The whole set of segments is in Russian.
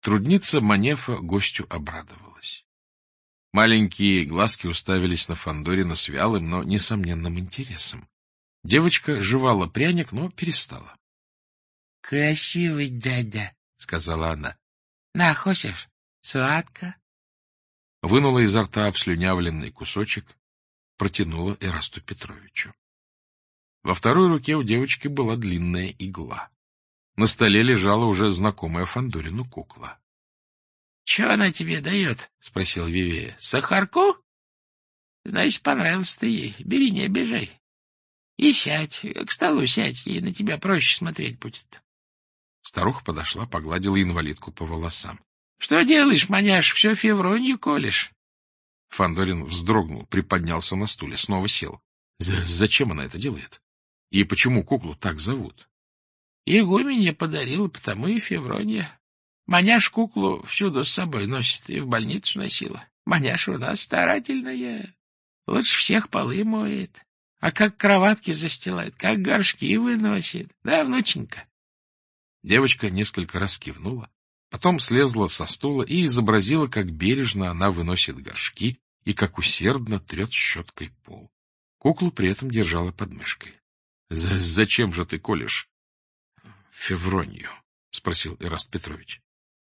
Трудница Манефа гостю обрадовалась. Маленькие глазки уставились на Фандорина с вялым, но несомненным интересом. Девочка жевала пряник, но перестала. — Красивый дядя, — сказала она. — На, хочешь? Сладко. Вынула изо рта обслюнявленный кусочек, протянула Эрасту Петровичу. Во второй руке у девочки была длинная игла. На столе лежала уже знакомая Фандорину кукла. — Чего она тебе дает? — спросил Вивея. — Сахарку? — Значит, понравилось ты ей. Бери, не обижай. И сядь, к столу сядь, ей на тебя проще смотреть будет. Старуха подошла, погладила инвалидку по волосам. — Что делаешь, маняш, все февронью колешь? Фандорин вздрогнул, приподнялся на стуле, снова сел. Зачем она это делает? И почему куклу так зовут? — Игуменья подарила, потому и Февронья. Маняш куклу всюду с собой носит и в больницу носила. Маняша у нас старательная, лучше всех полы моет, а как кроватки застилает, как горшки выносит. Да, внученька? Девочка несколько раз кивнула, потом слезла со стула и изобразила, как бережно она выносит горшки и как усердно трет щеткой пол. Куклу при этом держала под мышкой. — Зачем же ты колешь Февронью? — спросил Эраст Петрович.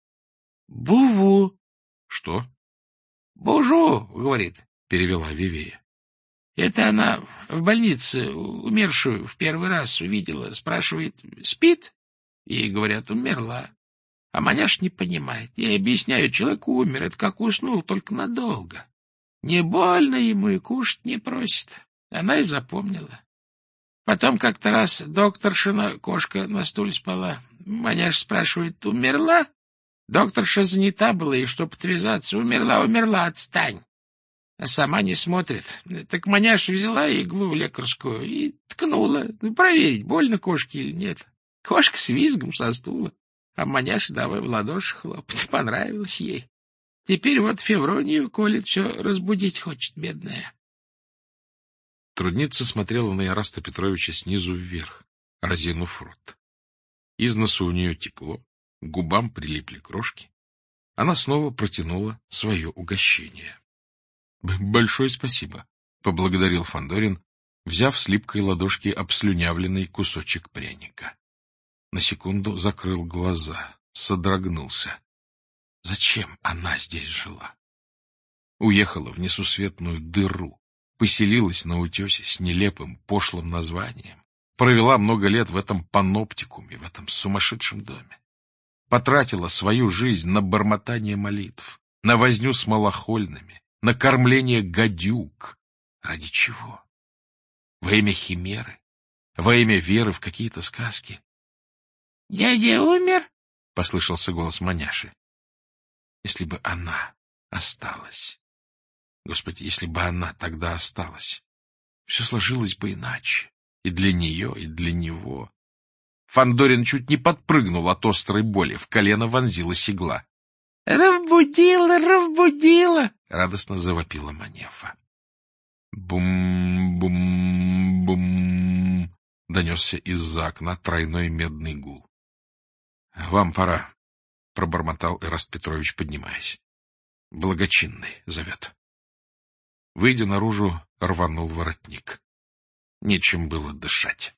— Буву. — Что? — Бужу, — говорит, — перевела Вивея. Это она в больнице умершую в первый раз увидела. Спрашивает, спит? Ей говорят, умерла. А маняш не понимает. Я объясняю, человек умер, это как уснул, только надолго. Не больно ему и кушать не просит. Она и запомнила. Потом как-то раз докторшина, кошка, на стуле спала. Маняш спрашивает, умерла? Докторша занята была, и чтоб отвязаться, умерла, отстань. А сама не смотрит. Так маняш взяла иглу лекарскую и ткнула. Проверить, больно кошке или нет. Кошка с визгом со стула. А маняш давай в ладоши хлопать. Понравилось ей. Теперь вот Февронию колет, все разбудить хочет, бедная. Трудница смотрела на Эраста Петровича снизу вверх, разинув рот. Из носу у нее текло, к губам прилипли крошки. Она снова протянула свое угощение. — Большое спасибо, — поблагодарил Фандорин, взяв с липкой ладошки обслюнявленный кусочек пряника. На секунду закрыл глаза, содрогнулся. Зачем она здесь жила? Уехала в несусветную дыру, поселилась на утесе с нелепым, пошлым названием, провела много лет в этом паноптикуме, в этом сумасшедшем доме. Потратила свою жизнь на бормотание молитв, на возню с малохольными, на кормление гадюк. Ради чего? Во имя химеры? Во имя веры в какие-то сказки? — Дядя умер? — послышался голос маняши. Если бы она осталась... Господи, если бы она тогда осталась, все сложилось бы иначе. И для нее, и для него. Фандорин чуть не подпрыгнул от острой боли. В колено вонзилась игла. — Разбудила! — радостно завопила Манефа. Бум-бум-бум! — донесся из-за окна тройной медный гул. — Вам пора, — пробормотал Эраст Петрович, поднимаясь. — Благочинный зовет. Выйдя наружу, рванул воротник. Нечем было дышать.